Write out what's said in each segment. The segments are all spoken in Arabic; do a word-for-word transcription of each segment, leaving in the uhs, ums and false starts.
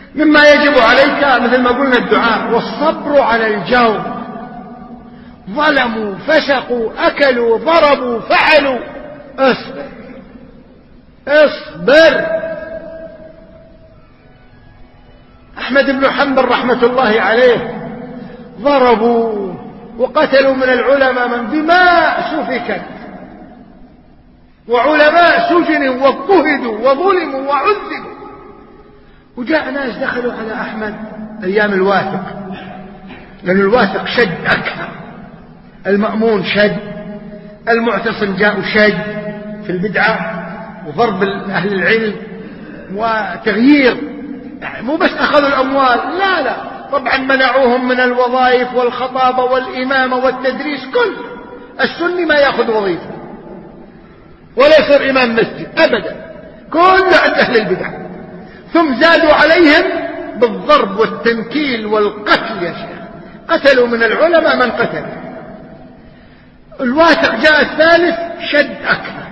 مما يجب عليك مثل ما قلنا الدعاء والصبر على الجور. ظلموا فسقوا أكلوا ضربوا فعلوا، اصبر اصبر. أحمد بن حنبل رحمة الله عليه ضربوا وقتلوا من العلماء من دماء سفكت، وعلماء سجنوا واضطهدوا وظلموا وعذبوا. وجاء ناس دخلوا على أحمد أيام الواثق، لأن الواثق شد أكثر، المأمون شد، المعتصم جاءوا شد في البدعة وضرب أهل العلم وتغيير، يعني مو بس أخذوا الأموال، لا لا، طبعا منعوهم من الوظائف والخطابة والإمامة والتدريس. كل السني ما يأخذ وظيفة ولا يصير إمام مسجد أبدا، كله عند أهل البدع. ثم زادوا عليهم بالضرب والتنكيل والقتل يا شيخ، قتلوا من العلماء من قتل. الواثق جاء الثالث شد أكثر،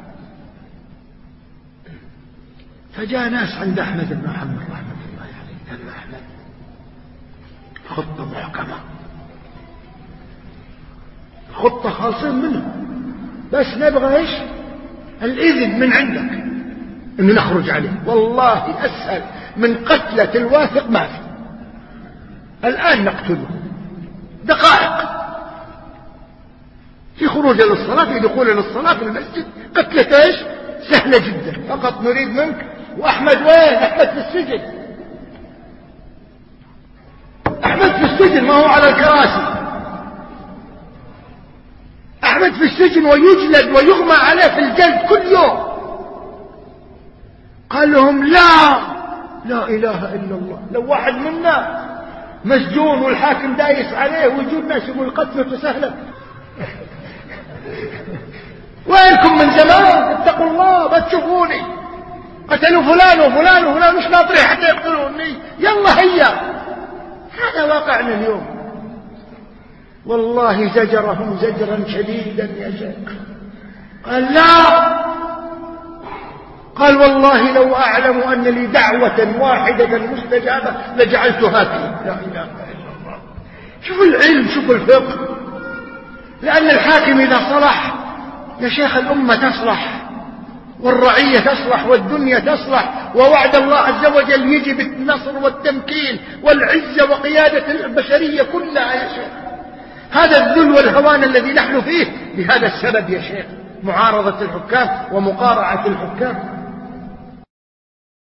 فجاء ناس عند أحمد بن حنبل رحمة الله عليه قال أحمد خطة محكمة، خطة خالصين منها، بس نبغى ايش؟ الإذن من عندك إنه نخرج عليه. والله أسهل من قتلة الواثق ما في. الآن نقتله دقائق في خروج للصلاة، في دخول للصلاة في المسجد، قتلة ايش؟ سهلة جدا. فقط نريد منك. وأحمد وين؟ أحمد في السجن، أحمد في السجن ما هو على الكراسي، أحمد في السجن ويجلد ويغمى عليه في الجلد كل يوم. قال لهم لا لا إله إلا الله، لو واحد منا مسجون والحاكم دايس عليه ويجوا الناس يقول قتلته سهلة. وينكم من زمان؟ اتقوا الله ما تشوفوني، قتلوا فلان وفلان وفلان مش ناطرين حتى يقتلوني، يلا هيا. هذا واقعنا اليوم. والله زجرهم زجرا شديدا يا شيخ. قال لا، قال والله لو أعلم أن لي دعوة واحدة مستجابة لجعلتها فيه. لا إله إلا الله. شوفوا العلم، شوفوا الفقه. لأن الحاكم إذا صلح يا شيخ الأمة تصلح، والرعية تصلح، والدنيا تصلح، ووعد الله عز وجل يجي بالنصر والتمكين والعزة وقيادة البشرية كلها يا شيخ. هذا الذل والهوان الذي نحن فيه بهذا السبب يا شيخ، معارضة الحكام ومقارعة الحكام.